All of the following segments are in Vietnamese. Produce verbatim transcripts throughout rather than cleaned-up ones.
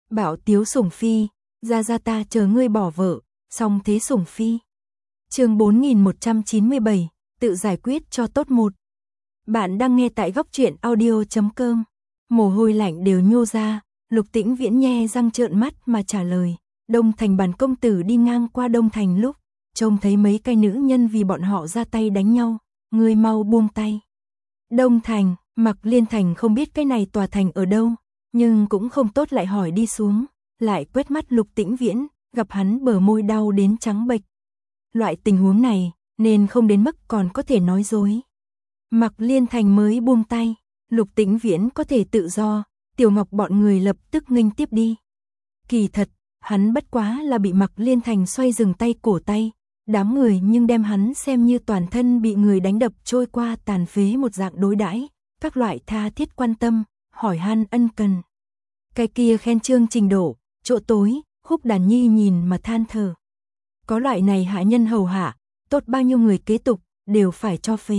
Bảo tiếu sủng phi, ra ra ta chờ ngươi bỏ vợ, xong thế sủng phi. Chương bốn nghìn một trăm chín mươi bảy, tự giải quyết cho tốt một. Bạn đang nghe tại góc truyện audio chấm com. Mồ hôi lạnh đều nhô ra, Lục Tĩnh Viễn nhe răng trợn mắt mà trả lời. Đông Thành bản công tử đi ngang qua Đông Thành lúc, trông thấy mấy cái nữ nhân vì bọn họ ra tay đánh nhau, ngươi mau buông tay. Đông Thành, Mạc Liên Thành không biết cái này tòa thành ở đâu, nhưng cũng không tốt lại hỏi đi xuống, lại quét mắt Lục Tĩnh Viễn, gặp hắn bờ môi đau đến trắng bệch. Loại tình huống này, nên không đến mức còn có thể nói dối. Mạc Liên Thành mới buông tay, Lục Tĩnh Viễn có thể tự do, Tiểu Ngọc bọn người lập tức nghênh tiếp đi. Kỳ thật, hắn bất quá là bị Mạc Liên Thành xoay dừng tay cổ tay, đám người nhưng đem hắn xem như toàn thân bị người đánh đập trôi qua tàn phế một dạng đối đãi, các loại tha thiết quan tâm, hỏi han ân cần. Cái kia khen chương trình độ, chỗ tối, Khúc Đàn Nhi nhìn mà than thở. Có loại này hạ nhân hầu hạ, tốt bao nhiêu người kế tục, đều phải cho phế.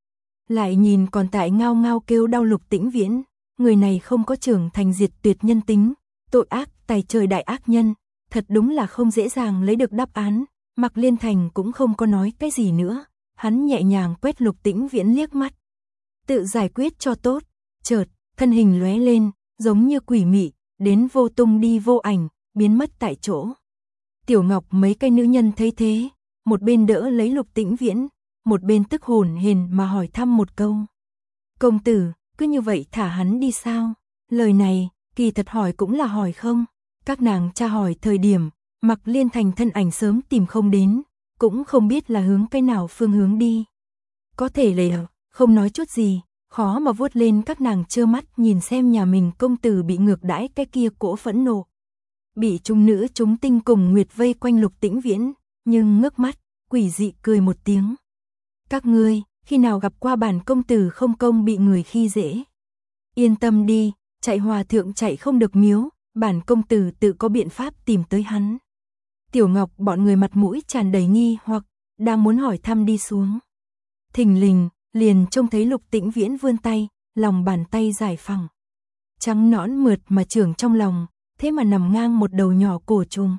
Lại nhìn còn tại ngao ngao kêu đau Lục Tĩnh Viễn, người này không có trưởng thành diệt tuyệt nhân tính, tội ác tài trời đại ác nhân, thật đúng là không dễ dàng lấy được đáp án. Mạc Liên Thành cũng không có nói cái gì nữa, hắn nhẹ nhàng quét Lục Tĩnh Viễn liếc mắt. Tự giải quyết cho tốt, chợt, thân hình lóe lên, giống như quỷ mị, đến vô tung đi vô ảnh, biến mất tại chỗ. Tiểu Ngọc mấy cái nữ nhân thấy thế, một bên đỡ lấy Lục Tĩnh Viễn, một bên tức hồn hển mà hỏi thăm một câu. Công tử, cứ như vậy thả hắn đi sao? Lời này, kỳ thật hỏi cũng là hỏi không? Các nàng tra hỏi thời điểm, Mạc Liên Thành thân ảnh sớm tìm không đến, cũng không biết là hướng cái nào phương hướng đi. Có thể lệ không nói chút gì, khó mà vuốt lên các nàng trơ mắt nhìn xem nhà mình công tử bị ngược đãi cái kia cỗ phẫn nộ. Bị trung nữ chúng tinh cùng nguyệt vây quanh Lục Tĩnh Viễn, nhưng ngước mắt, quỷ dị cười một tiếng. Các ngươi, khi nào gặp qua bản công tử không công bị người khi dễ? Yên tâm đi, chạy hòa thượng chạy không được miếu, bản công tử tự có biện pháp tìm tới hắn. Tiểu Ngọc bọn người mặt mũi tràn đầy nghi hoặc, đang muốn hỏi thăm đi xuống. Thình lình, liền trông thấy Lục Tĩnh Viễn vươn tay, lòng bàn tay dài phẳng. Trắng nõn mượt mà trưởng trong lòng, thế mà nằm ngang một đầu nhỏ cổ trùng.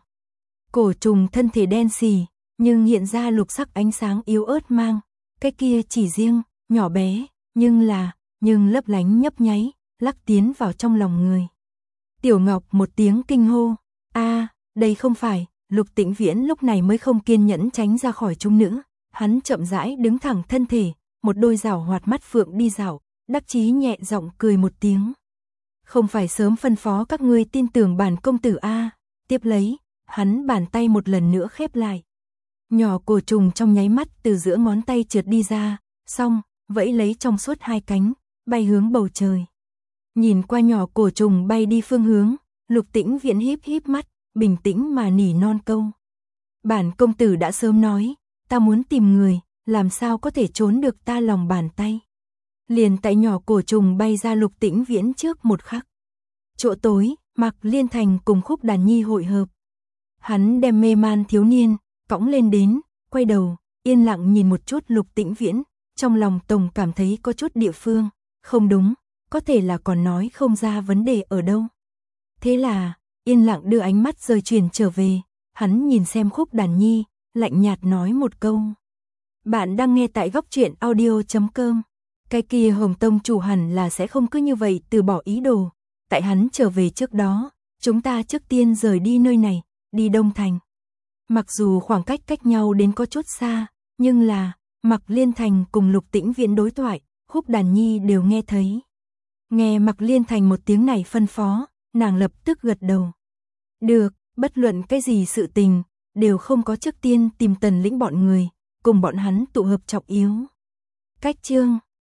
Cổ trùng thân thể đen xì, nhưng hiện ra lục sắc ánh sáng yếu ớt mang, cái kia chỉ riêng, nhỏ bé, nhưng là, nhưng lấp lánh nhấp nháy, lắc tiến vào trong lòng người. Tiểu Ngọc một tiếng kinh hô, a, đây không phải, Lục Tĩnh Viễn lúc này mới không kiên nhẫn tránh ra khỏi chúng nữ, hắn chậm rãi đứng thẳng thân thể, một đôi rảo hoạt mắt phượng đi dạo, đắc chí nhẹ giọng cười một tiếng. Không phải sớm phân phó các ngươi tin tưởng bản công tử a? Tiếp lấy, hắn bàn tay một lần nữa khép lại. Nhỏ cổ trùng trong nháy mắt từ giữa ngón tay trượt đi ra, xong, vẫy lấy trong suốt hai cánh, bay hướng bầu trời. Nhìn qua nhỏ cổ trùng bay đi phương hướng, Lục Tĩnh Viễn híp híp mắt, bình tĩnh mà nỉ non câu. Bản công tử đã sớm nói, ta muốn tìm người, làm sao có thể trốn được ta lòng bàn tay. Liền tại nhỏ cổ trùng bay ra Lục Tĩnh Viễn trước một khắc. Chỗ tối, Mạc Liên Thành cùng Khúc Đàn Nhi hội hợp. Hắn đem mê man thiếu niên, cõng lên đến, quay đầu, yên lặng nhìn một chút Lục Tĩnh Viễn, trong lòng tổng cảm thấy có chút địa phương, không đúng, có thể là còn nói không ra vấn đề ở đâu. Thế là, yên lặng đưa ánh mắt rời chuyển trở về, hắn nhìn xem Khúc Đàn Nhi, lạnh nhạt nói một câu. Bạn đang nghe tại góc truyện audio chấm com. Cái kia Hồng Tông chủ hẳn là sẽ không cứ như vậy từ bỏ ý đồ. Tại hắn trở về trước đó, chúng ta trước tiên rời đi nơi này, đi Đông Thành. Mặc dù khoảng cách cách nhau đến có chút xa, nhưng là, Mạc Liên Thành cùng Lục Tĩnh Viễn đối thoại, Khúc Đàn Nhi đều nghe thấy. Nghe Mạc Liên Thành một tiếng này phân phó, nàng lập tức gật đầu. Được, bất luận cái gì sự tình, đều không có trước tiên tìm Tần Lĩnh bọn người, cùng bọn hắn tụ hợp trọng yếu. Cách chương